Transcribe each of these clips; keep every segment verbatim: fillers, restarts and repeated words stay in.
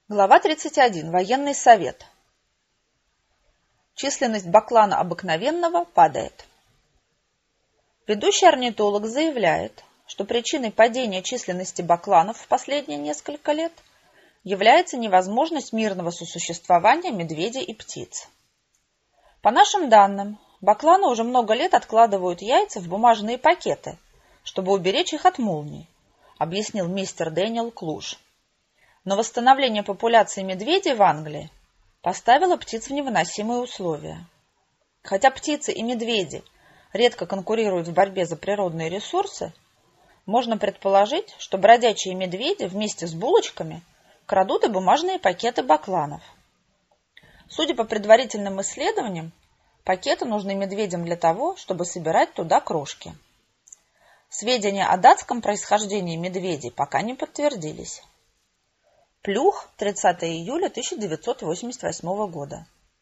Глава тридцать один. Военный совет. Численность баклана обыкновенного падает. Ведущий орнитолог заявляет, что причиной падения численности бакланов в последние несколько лет является невозможность мирного сосуществования медведей и птиц. По нашим данным, бакланы уже много лет откладывают яйца в бумажные пакеты, чтобы уберечь их от молний, объяснил мистер Дэниел Клуж. Но восстановление популяции медведей в Англии поставило птиц в невыносимые условия. Хотя птицы и медведи редко конкурируют в борьбе за природные ресурсы, можно предположить, что бродячие медведи вместе с булочками крадут и бумажные пакеты бакланов. Судя по предварительным исследованиям, пакеты нужны медведям для того, чтобы собирать туда крошки. Сведения о датском происхождении медведей пока не подтвердились. Плюх, тридцатое июля тысяча девятьсот восемьдесят восьмого года.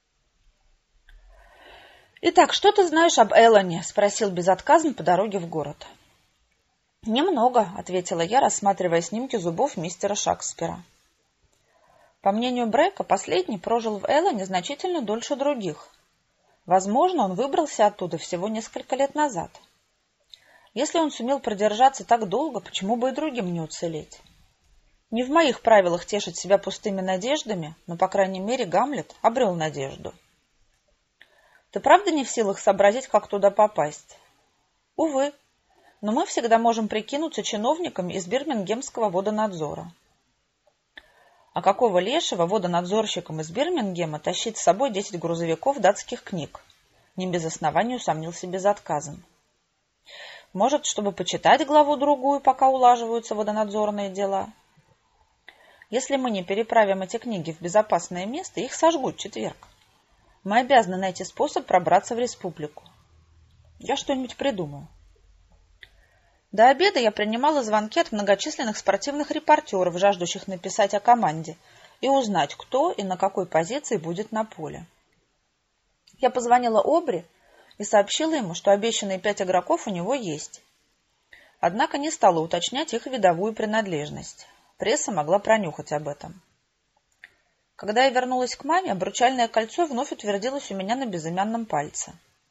«Итак, что ты знаешь об Эллоне?» – спросил безотказно по дороге в город. «Немного», – ответила я, рассматривая снимки зубов мистера Шекспира. По мнению Брека, последний прожил в Эллоне значительно дольше других. Возможно, он выбрался оттуда всего несколько лет назад. Если он сумел продержаться так долго, почему бы и другим не уцелеть? Не в моих правилах тешить себя пустыми надеждами, но, по крайней мере, Гамлет обрел надежду. Ты правда не в силах сообразить, как туда попасть? Увы, но мы всегда можем прикинуться чиновниками из Бирмингемского водонадзора. А какого лешего водонадзорщикам из Бирмингема тащить с собой десять грузовиков датских книг? Не без основания усомнился безотказом. Может, чтобы почитать главу-другую, пока улаживаются водонадзорные дела? Если мы не переправим эти книги в безопасное место, их сожгут в четверг. Мы обязаны найти способ пробраться в республику. Я что-нибудь придумаю. До обеда я принимала звонки от многочисленных спортивных репортеров, жаждущих написать о команде и узнать, кто и на какой позиции будет на поле. Я позвонила Обри и сообщила ему, что обещанные пять игроков у него есть. Однако не стала уточнять их видовую принадлежность. Пресса могла пронюхать об этом. Когда я вернулась к маме, обручальное кольцо вновь утвердилось у меня на безымянном пальце.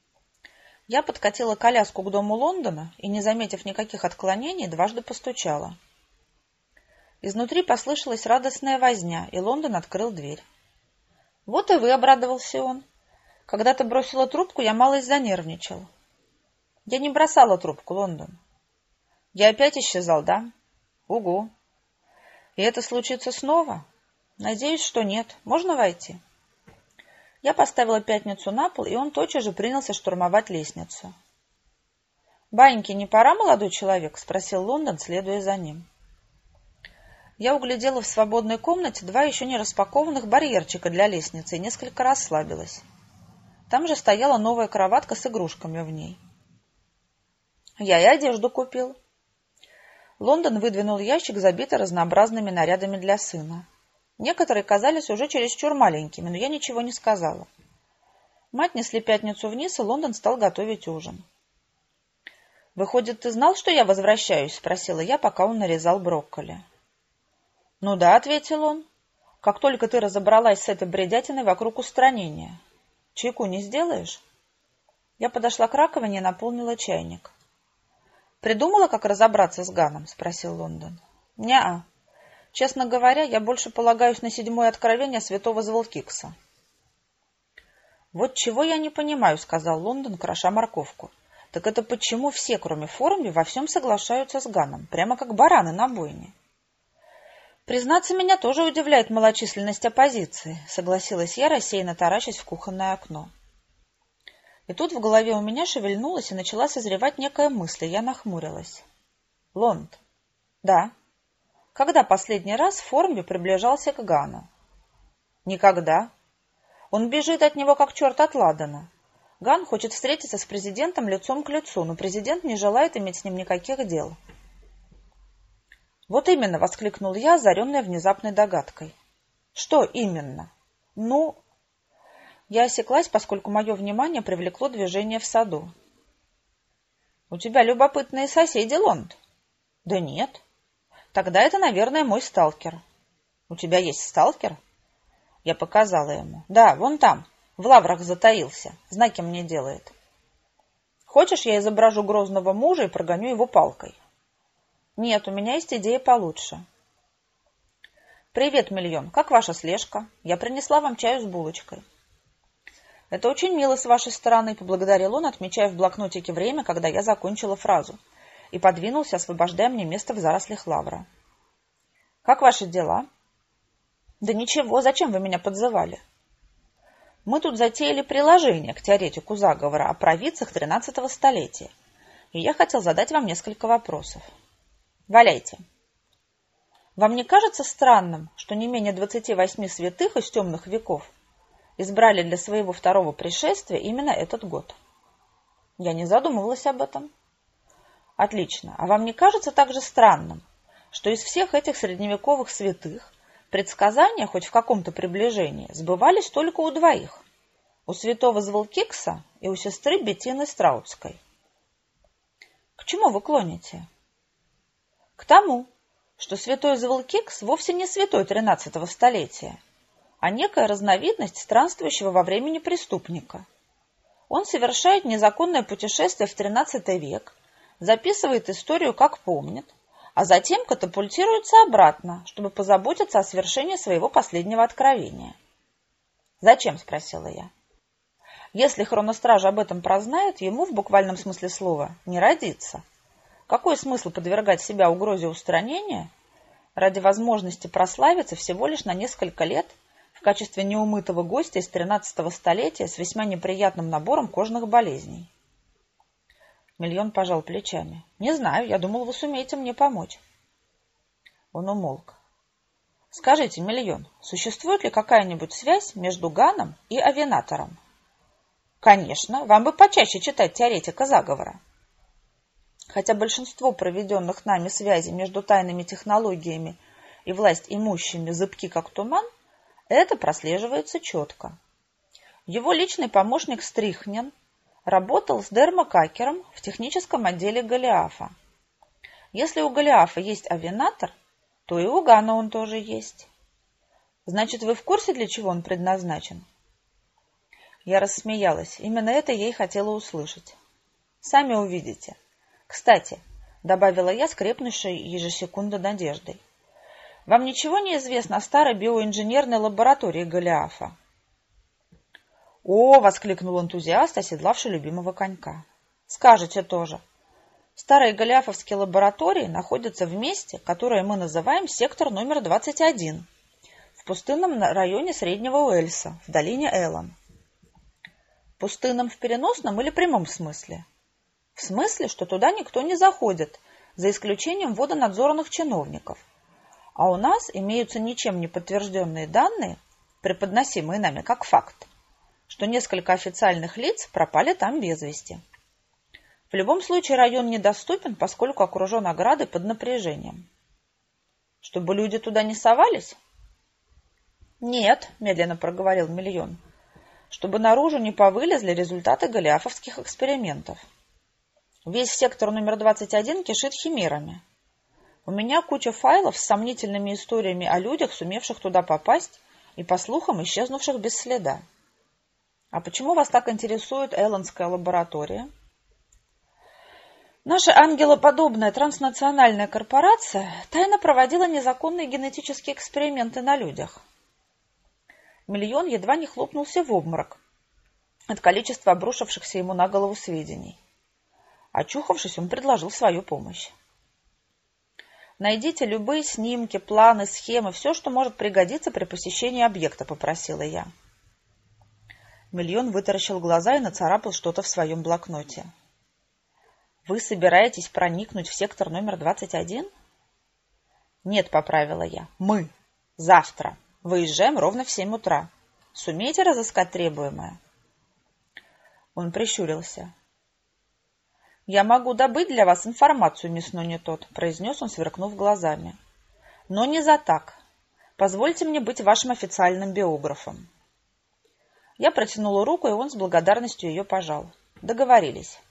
Я подкатила коляску к дому Лондона и, не заметив никаких отклонений, дважды постучала. Изнутри послышалась радостная возня, и Лондон открыл дверь. «Вот и вы», — обрадовался он. «Когда ты бросила трубку, я малость занервничал». «Я не бросала трубку, Лондон». «Я опять исчезал, да?» «Угу». «И это случится снова?» «Надеюсь, что нет. Можно войти?» Я поставила пятницу на пол, и он тотчас же принялся штурмовать лестницу. «Баньки, не пора, молодой человек?» — спросил Лондон, следуя за ним. Я углядела в свободной комнате два еще не распакованных барьерчика для лестницы и несколько расслабилась. Там же стояла новая кроватка с игрушками в ней. Я и одежду купил. Лондон выдвинул ящик, забитый разнообразными нарядами для сына. Некоторые казались уже чересчур маленькими, но я ничего не сказала. Мы отнесли пятницу вниз, и Лондон стал готовить ужин. «Выходит, ты знал, что я возвращаюсь?» — спросила я, пока он нарезал брокколи. «Ну да», — ответил он. «Как только ты разобралась с этой бредятиной вокруг устранения. Чайку не сделаешь?» Я подошла к раковине и наполнила чайник. «Придумала, как разобраться с Ганом?» — спросил Лондон. «Не-а. Честно говоря, я больше полагаюсь на седьмое откровение святого Зволкикса». «Вот чего я не понимаю», — сказал Лондон, кроша морковку. «Так это почему все, кроме Формби, во всем соглашаются с Ганом, прямо как бараны на бойне?» «Признаться, меня тоже удивляет малочисленность оппозиции», — согласилась я, рассеянно таращась в кухонное окно. И тут в голове у меня шевельнулась и начала созревать некая мысль, и я нахмурилась. «Лонд». «Да». «Когда последний раз Формби приближался к Гану?» «Никогда. Он бежит от него, как черт от ладана. Ган хочет встретиться с президентом лицом к лицу, но президент не желает иметь с ним никаких дел». «Вот именно», — воскликнул я, озаренная внезапной догадкой. «Что именно?» «Ну...» Я осеклась, поскольку мое внимание привлекло движение в саду. «У тебя любопытные соседи, Лонд?» «Да нет». «Тогда это, наверное, мой сталкер». «У У тебя есть сталкер? Я показала ему. Да, вон там, в лаврах затаился, знаки мне делает. Хочешь, я изображу грозного мужа и прогоню его палкой? Нет, у меня есть идея получше. Привет, Миллион, как ваша слежка? Я принесла вам чаю с булочкой. Это очень мило с вашей стороны, поблагодарил он, отмечая в блокнотике время, когда я закончила фразу, и подвинулся, освобождая мне место в зарослях лавра. Как ваши дела? Да ничего, зачем вы меня подзывали? Мы тут затеяли приложение к теоретику заговора о провидцах тринадцатого столетия, и я хотел задать вам несколько вопросов. Валяйте. Вам не кажется странным, что не менее двадцати восьми святых из темных веков избрали для своего второго пришествия именно этот год? Я не задумывалась об этом. Отлично. А вам не кажется также странным, что из всех этих средневековых святых предсказания, хоть в каком-то приближении, сбывались только у двоих? У святого Зволкикса и у сестры Беттины Страутской. К чему вы клоните? К тому, что святой Зволкикс вовсе не святой тринадцатого столетия, а некая разновидность странствующего во времени преступника. Он совершает незаконное путешествие в тринадцатый век, записывает историю, как помнит, а затем катапультируется обратно, чтобы позаботиться о свершении своего последнего откровения. «Зачем?» – спросила я. «Если хроностража об этом прознает, ему, в буквальном смысле слова, не родится. Какой смысл подвергать себя угрозе устранения ради возможности прославиться всего лишь на несколько лет в качестве неумытого гостя из тринадцатого столетия с весьма неприятным набором кожных болезней?» Миллион пожал плечами. «Не знаю, я думал, вы сумеете мне помочь». Он умолк. «Скажите, Миллион, существует ли какая-нибудь связь между Ганом и Авенатором?» «Конечно, вам бы почаще читать теоретика заговора». Хотя большинство проведенных нами связей между тайными технологиями и власть имущими зыбки как туман, это прослеживается четко. Его личный помощник Стрихнен работал с Дермакакером в техническом отделе Голиафа. Если у Голиафа есть Авенатор, то и у Гана он тоже есть. Значит, вы в курсе, для чего он предназначен? Я рассмеялась. Именно это я и хотела услышать. Сами увидите. Кстати, добавила я с крепнущей ежесекунды надеждой, вам ничего не известно о старой биоинженерной лаборатории Голиафа? «О!» — воскликнул энтузиаст, оседлавший любимого конька. «Скажете тоже. Старые голиафовские лаборатории находятся в месте, которое мы называем сектор номер двадцать один, в пустынном районе Среднего Уэльса, в долине Эллон». Пустынном в переносном или прямом смысле? В смысле, что туда никто не заходит, за исключением водонадзорных чиновников. А у нас имеются ничем не подтвержденные данные, преподносимые нами как факт, что несколько официальных лиц пропали там без вести. В любом случае район недоступен, поскольку окружен оградой под напряжением. Чтобы люди туда не совались? Нет, медленно проговорил Миллион, чтобы наружу не повылезли результаты голиафовских экспериментов. Весь сектор номер двадцать один кишит химерами. У меня куча файлов с сомнительными историями о людях, сумевших туда попасть, и, по слухам, исчезнувших без следа. А почему вас так интересует Эллонская лаборатория? Наша ангелоподобная транснациональная корпорация тайно проводила незаконные генетические эксперименты на людях. Миллион едва не хлопнулся в обморок от количества обрушившихся ему на голову сведений. Очухавшись, он предложил свою помощь. «Найдите любые снимки, планы, схемы, все, что может пригодиться при посещении объекта», — попросила я. Миллион вытаращил глаза и нацарапал что-то в своем блокноте. «Вы собираетесь проникнуть в сектор номер двадцать один?» «Нет», — поправила я. «Мы. Завтра. Выезжаем ровно в семь утра. Сумеете разыскать требуемое?» Он прищурился. «Я могу добыть для вас информацию, мисс Нонитот», — произнес он, сверкнув глазами. «Но не за так. Позвольте мне быть вашим официальным биографом». Я протянула руку, и он с благодарностью ее пожал. Договорились.